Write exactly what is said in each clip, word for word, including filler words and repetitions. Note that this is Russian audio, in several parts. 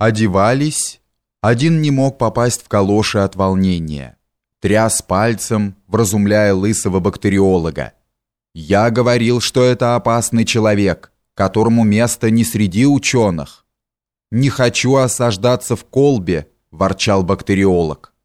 Одевались, один не мог попасть в калоши от волнения, тряс пальцем, вразумляя лысого бактериолога. «Я говорил, что это опасный человек, которому место не среди ученых. Не хочу осаждаться в колбе», – ворчал бактериолог.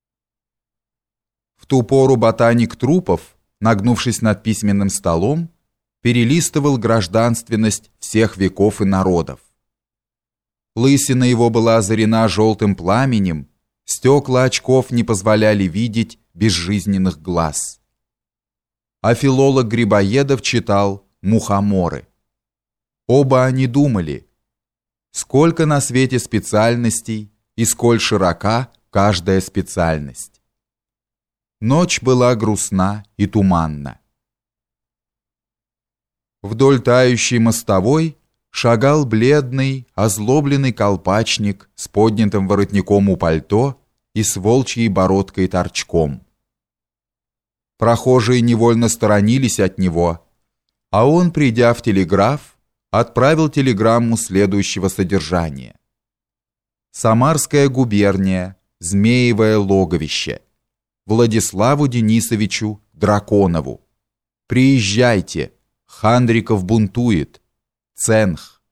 В ту пору ботаник Трупов, нагнувшись над письменным столом, перелистывал гражданственность всех веков и народов. Лысина его была озарена желтым пламенем, стекла очков не позволяли видеть безжизненных глаз. А филолог Грибоедов читал «Мухоморы». Оба они думали, сколько на свете специальностей и сколь широка каждая специальность. Ночь была грустна и туманна. Вдоль тающей мостовой шагал бледный, озлобленный колпачник с поднятым воротником у пальто и с волчьей бородкой торчком. Прохожие невольно сторонились от него, а он, придя в телеграф, отправил телеграмму следующего содержания. Самарская губерния, Змеевое логовище. Владиславу Денисовичу Драконову. Приезжайте, Хандриков бунтует. Ценх.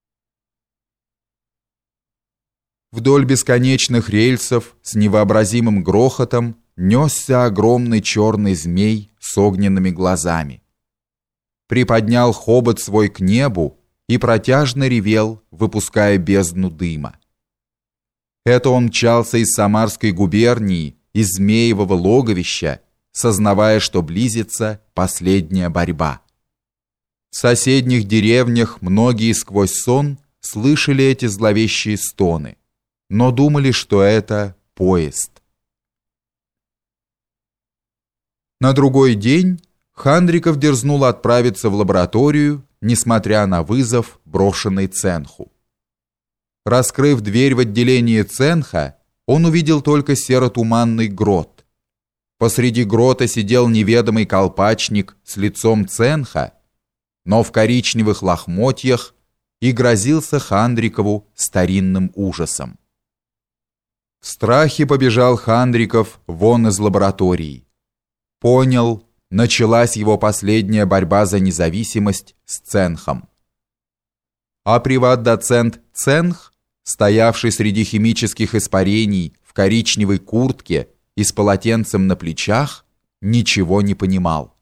Вдоль бесконечных рельсов с невообразимым грохотом несся огромный черный змей с огненными глазами. Приподнял хобот свой к небу и протяжно ревел, выпуская бездну дыма. Это он мчался из Самарской губернии, из Змеевого логовища, сознавая, что близится последняя борьба. В соседних деревнях многие сквозь сон слышали эти зловещие стоны, но думали, что это поезд. На другой день Хандриков дерзнул отправиться в лабораторию, несмотря на вызов, брошенный Ценху. Раскрыв дверь в отделение Ценха, он увидел только серо-туманный грот. Посреди грота сидел неведомый колпачник с лицом Ценха, но в коричневых лохмотьях, и грозился Хандрикову старинным ужасом. В страхе побежал Хандриков вон из лаборатории. Понял, началась его последняя борьба за независимость с Ценхом. А приват-доцент Ценх, стоявший среди химических испарений в коричневой куртке и с полотенцем на плечах, ничего не понимал.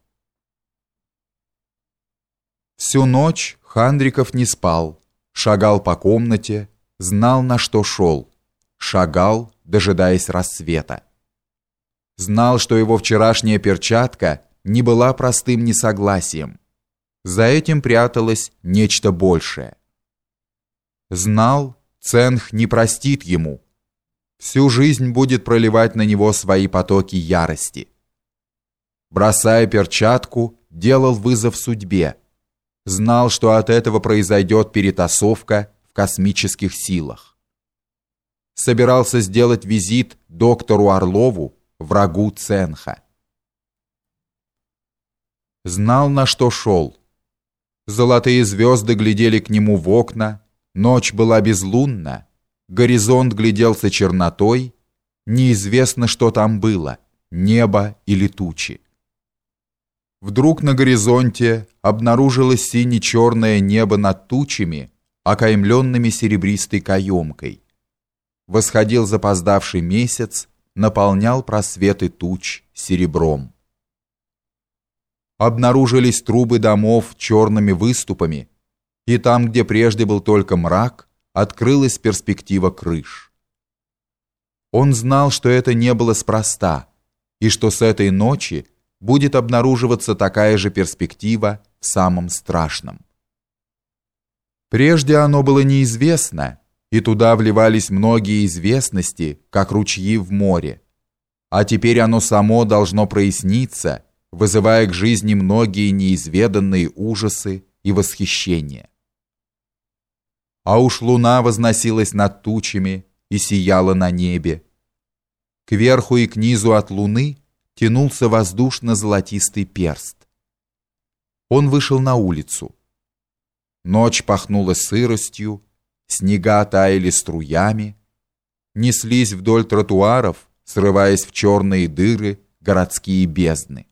Всю ночь Хандриков не спал, шагал по комнате, знал, на что шел, шагал, дожидаясь рассвета. Знал, что его вчерашняя перчатка не была простым несогласием. За этим пряталось нечто большее. Знал, Ценх не простит ему. Всю жизнь будет проливать на него свои потоки ярости. Бросая перчатку, делал вызов судьбе. Знал, что от этого произойдет перетасовка в космических силах. Собирался сделать визит доктору Орлову, врагу Ценха. Знал, на что шел. Золотые звезды глядели к нему в окна, ночь была безлунна, горизонт гляделся чернотой, неизвестно, что там было, небо или тучи. Вдруг на горизонте обнаружилось сине-черное небо над тучами, окаймленными серебристой каемкой. Восходил запоздавший месяц, наполнял просветы туч серебром. Обнаружились трубы домов черными выступами, и там, где прежде был только мрак, открылась перспектива крыш. Он знал, что это не было спроста, и что с этой ночи будет обнаруживаться такая же перспектива в самом страшном. Прежде оно было неизвестно, и туда вливались многие известности, как ручьи в море, а теперь оно само должно проясниться, вызывая к жизни многие неизведанные ужасы и восхищения. А уж луна возносилась над тучами и сияла на небе. Кверху и к низу от луны тянулся воздушно-золотистый перст. Он вышел на улицу. Ночь пахнула сыростью, снега таяли струями, неслись вдоль тротуаров, срываясь в черные дыры городские бездны.